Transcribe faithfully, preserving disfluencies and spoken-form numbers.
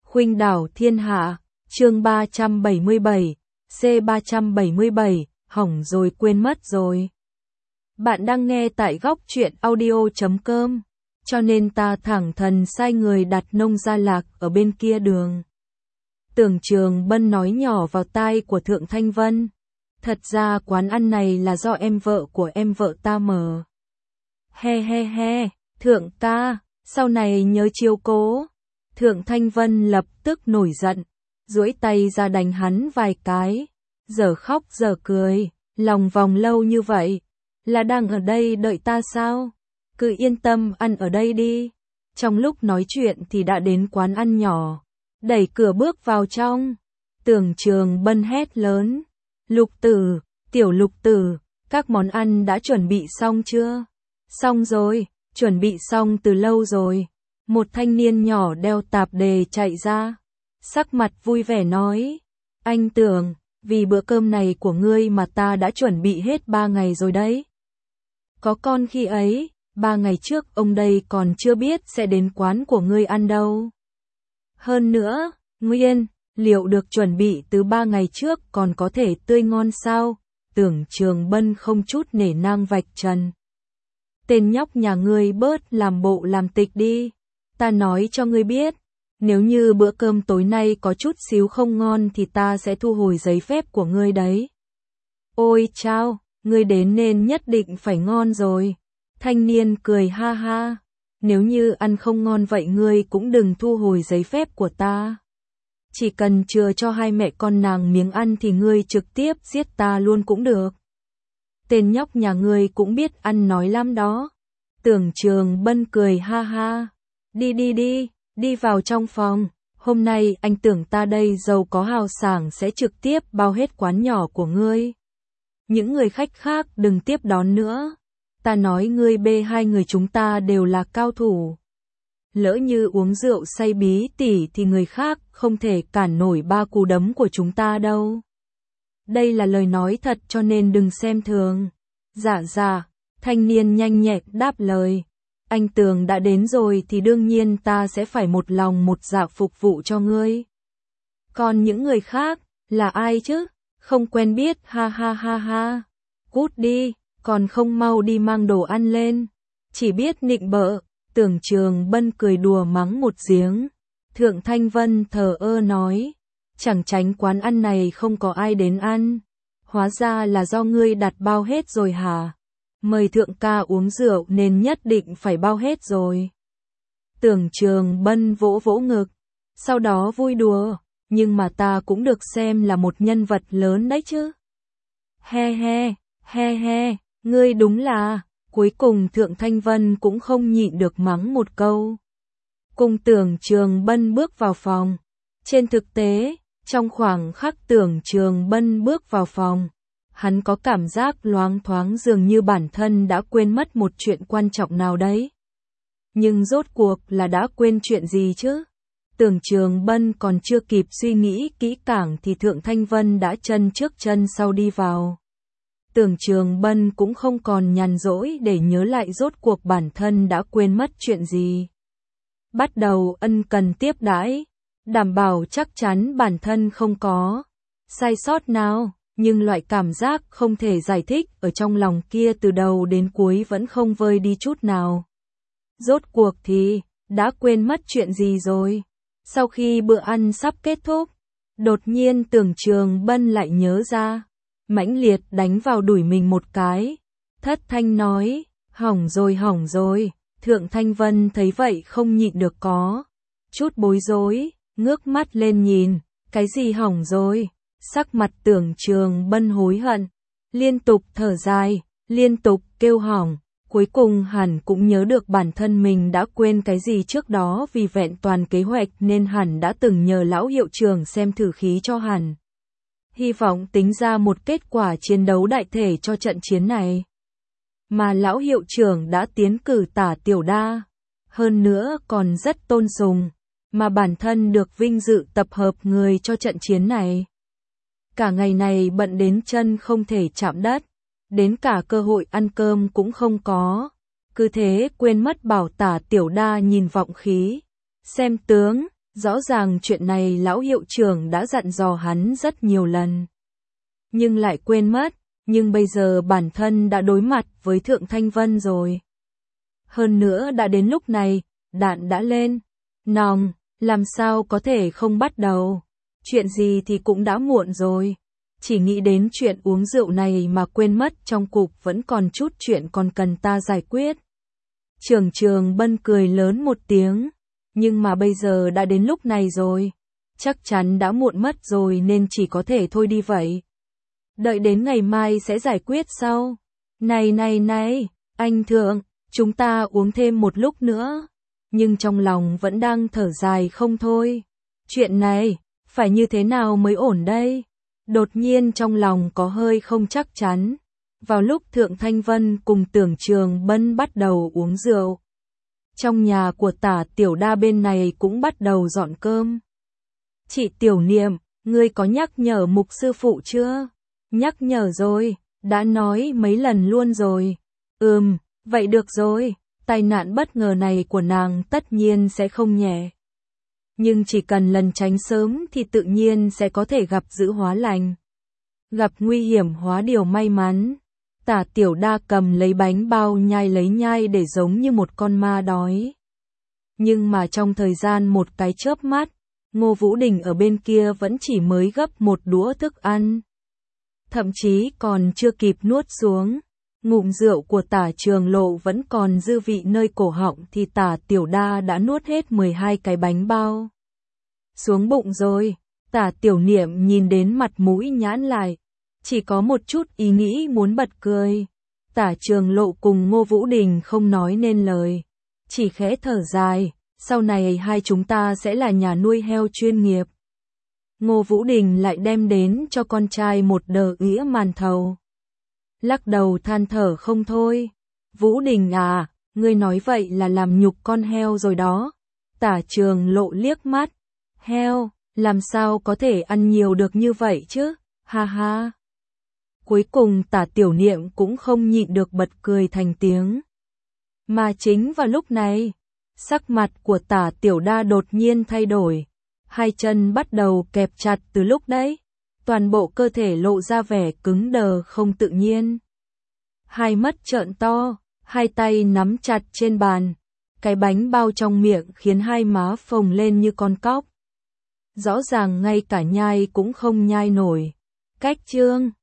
Khuynh đảo thiên hạ, chương ba trăm bảy mươi bảy, C ba trăm bảy mươi bảy, hỏng rồi quên mất rồi. Bạn đang nghe tại góc truyện audio chấm com, cho nên ta thẳng thần sai người đặt nông gia lạc ở bên kia đường. Tưởng Trường Bân nói nhỏ vào tai của Thượng Thanh Vân. Thật ra quán ăn này là do em vợ của em vợ ta mở. He he he, Thượng ca, sau này nhớ chiếu cố. Thượng Thanh Vân lập tức nổi giận, duỗi tay ra đánh hắn vài cái, giờ khóc giờ cười, lòng vòng lâu như vậy, là đang ở đây đợi ta sao? Cứ yên tâm ăn ở đây đi. Trong lúc nói chuyện thì đã đến quán ăn nhỏ, đẩy cửa bước vào trong. Tưởng Trường Bân hét lớn, Lục Tử, tiểu Lục Tử, các món ăn đã chuẩn bị xong chưa? Xong rồi, chuẩn bị xong từ lâu rồi. Một thanh niên nhỏ đeo tạp dề chạy ra, sắc mặt vui vẻ nói, anh Tưởng, vì bữa cơm này của ngươi mà ta đã chuẩn bị hết ba ngày rồi đấy. Có con khi ấy, ba ngày trước ông đây còn chưa biết sẽ đến quán của ngươi ăn đâu. Hơn nữa, nguyên liệu được chuẩn bị từ ba ngày trước còn có thể tươi ngon sao? Tưởng Trường Bân không chút nể nang vạch trần. Tên nhóc nhà ngươi bớt làm bộ làm tịch đi. Ta nói cho ngươi biết, nếu như bữa cơm tối nay có chút xíu không ngon thì ta sẽ thu hồi giấy phép của ngươi đấy. Ôi chao, ngươi đến nên nhất định phải ngon rồi. Thanh niên cười ha ha, nếu như ăn không ngon vậy ngươi cũng đừng thu hồi giấy phép của ta. Chỉ cần chừa cho hai mẹ con nàng miếng ăn thì ngươi trực tiếp giết ta luôn cũng được. Tên nhóc nhà ngươi cũng biết ăn nói lắm đó. Tưởng Trường Bân cười ha ha. Đi đi đi, đi vào trong phòng, hôm nay anh Tưởng ta đây giàu có hào sảng sẽ trực tiếp bao hết quán nhỏ của ngươi. Những người khách khác đừng tiếp đón nữa, ta nói ngươi bê hai người chúng ta đều là cao thủ. Lỡ như uống rượu say bí tỉ thì người khác không thể cản nổi ba cú đấm của chúng ta đâu. Đây là lời nói thật cho nên đừng xem thường. Dạ dạ, thanh niên nhanh nhẹn đáp lời. Anh Tường đã đến rồi thì đương nhiên ta sẽ phải một lòng một dạ phục vụ cho ngươi. Còn những người khác, là ai chứ? Không quen biết ha ha ha ha. Cút đi, còn không mau đi mang đồ ăn lên. Chỉ biết nịnh bợ, Tưởng Trường Bân cười đùa mắng một giếng. Thượng Thanh Vân thờ ơ nói, chẳng tránh quán ăn này không có ai đến ăn. Hóa ra là do ngươi đặt bao hết rồi hả? Mời Thượng ca uống rượu nên nhất định phải bao hết rồi. Tưởng Trường Bân vỗ vỗ ngực, sau đó vui đùa, nhưng mà ta cũng được xem là một nhân vật lớn đấy chứ. He he, he he, ngươi đúng là, cuối cùng Thượng Thanh Vân cũng không nhịn được mắng một câu. Cùng Tưởng Trường Bân bước vào phòng. Trên thực tế, trong khoảng khắc Tưởng Trường Bân bước vào phòng, hắn có cảm giác loáng thoáng dường như bản thân đã quên mất một chuyện quan trọng nào đấy. Nhưng rốt cuộc là đã quên chuyện gì chứ? Tưởng Trường Bân còn chưa kịp suy nghĩ kỹ càng thì Thượng Thanh Vân đã chân trước chân sau đi vào. Tưởng Trường Bân cũng không còn nhàn rỗi để nhớ lại rốt cuộc bản thân đã quên mất chuyện gì. Bắt đầu ân cần tiếp đãi, đảm bảo chắc chắn bản thân không có sai sót nào. Nhưng loại cảm giác không thể giải thích ở trong lòng kia từ đầu đến cuối vẫn không vơi đi chút nào. Rốt cuộc thì, đã quên mất chuyện gì rồi? Sau khi bữa ăn sắp kết thúc, đột nhiên Tưởng Trường Bân lại nhớ ra, mãnh liệt đánh vào đùi mình một cái. Thất thanh nói, hỏng rồi hỏng rồi. Thượng Thanh Vân thấy vậy không nhịn được có chút bối rối, ngước mắt lên nhìn, cái gì hỏng rồi? Sắc mặt Tưởng Trường Bân hối hận, liên tục thở dài, liên tục kêu hỏng, cuối cùng hẳn cũng nhớ được bản thân mình đã quên cái gì trước đó vì vẹn toàn kế hoạch nên hẳn đã từng nhờ lão hiệu trưởng xem thử khí cho hẳn. Hy vọng tính ra một kết quả chiến đấu đại thể cho trận chiến này. Mà lão hiệu trưởng đã tiến cử Tả Tiểu Đa, hơn nữa còn rất tôn sùng, mà bản thân được vinh dự tập hợp người cho trận chiến này. Cả ngày này bận đến chân không thể chạm đất, đến cả cơ hội ăn cơm cũng không có, cứ thế quên mất bảo Tả Tiểu Đa nhìn vọng khí, xem tướng, Rõ ràng chuyện này lão hiệu trưởng đã dặn dò hắn rất nhiều lần. Nhưng lại quên mất, nhưng bây giờ bản thân đã đối mặt với Thượng Thanh Vân rồi. Hơn nữa đã đến lúc này, đạn đã lên. Nòng, làm sao có thể không bắt đầu. Chuyện gì thì cũng đã muộn rồi. Chỉ nghĩ đến chuyện uống rượu này mà quên mất trong cục vẫn còn chút chuyện còn cần ta giải quyết. Trường Trường Bân cười lớn một tiếng. Nhưng mà bây giờ đã đến lúc này rồi. Chắc chắn đã muộn mất rồi nên chỉ có thể thôi đi vậy. Đợi đến ngày mai sẽ giải quyết sau. Này này này, anh Thượng, chúng ta uống thêm một lúc nữa. Nhưng trong lòng vẫn đang thở dài không thôi. Chuyện này, phải như thế nào mới ổn đây? Đột nhiên trong lòng có hơi không chắc chắn. Vào lúc Thượng Thanh Vân cùng Tưởng Trường Bân bắt đầu uống rượu. Trong nhà của Tả Tiểu Đa bên này cũng bắt đầu dọn cơm. Chị Tiểu Niệm, ngươi có nhắc nhở Mục sư phụ chưa? Nhắc nhở rồi, đã nói mấy lần luôn rồi. Ừm, vậy được rồi, tai nạn bất ngờ này của nàng tất nhiên sẽ không nhẹ. Nhưng chỉ cần lần tránh sớm thì tự nhiên sẽ có thể gặp dữ hóa lành. Gặp nguy hiểm hóa điều may mắn. Tả Tiểu Đa cầm lấy bánh bao nhai lấy nhai để giống như một con ma đói. Nhưng mà trong thời gian một cái chớp mắt, Ngô Vũ Đình ở bên kia vẫn chỉ mới gấp một đũa thức ăn. Thậm chí còn chưa kịp nuốt xuống. Ngụm rượu của Tả Trường Lộ vẫn còn dư vị nơi cổ họng thì Tả Tiểu Đa đã nuốt hết mười hai cái bánh bao. Xuống bụng rồi, Tả Tiểu Niệm nhìn đến mặt mũi nhãn lại. Chỉ có một chút ý nghĩ muốn bật cười. Tả Trường Lộ cùng Ngô Vũ Đình không nói nên lời. Chỉ khẽ thở dài, sau này hai chúng ta sẽ là nhà nuôi heo chuyên nghiệp. Ngô Vũ Đình lại đem đến cho con trai một đờ ĩa màn thầu. Lắc đầu than thở không thôi. Vũ Đình à, ngươi nói vậy là làm nhục con heo rồi đó. Tả Trường Lộ liếc mắt. Heo, làm sao có thể ăn nhiều được như vậy chứ, ha ha. Cuối cùng Tả Tiểu Niệm cũng không nhịn được bật cười thành tiếng. Mà chính vào lúc này, sắc mặt của Tả Tiểu Đa đột nhiên thay đổi. Hai chân bắt đầu kẹp chặt từ lúc đấy. Toàn bộ cơ thể lộ ra vẻ cứng đờ không tự nhiên. Hai mắt trợn to, hai tay nắm chặt trên bàn. Cái bánh bao trong miệng khiến hai má phồng lên như con cóc. Rõ ràng ngay cả nhai cũng không nhai nổi. Cách chương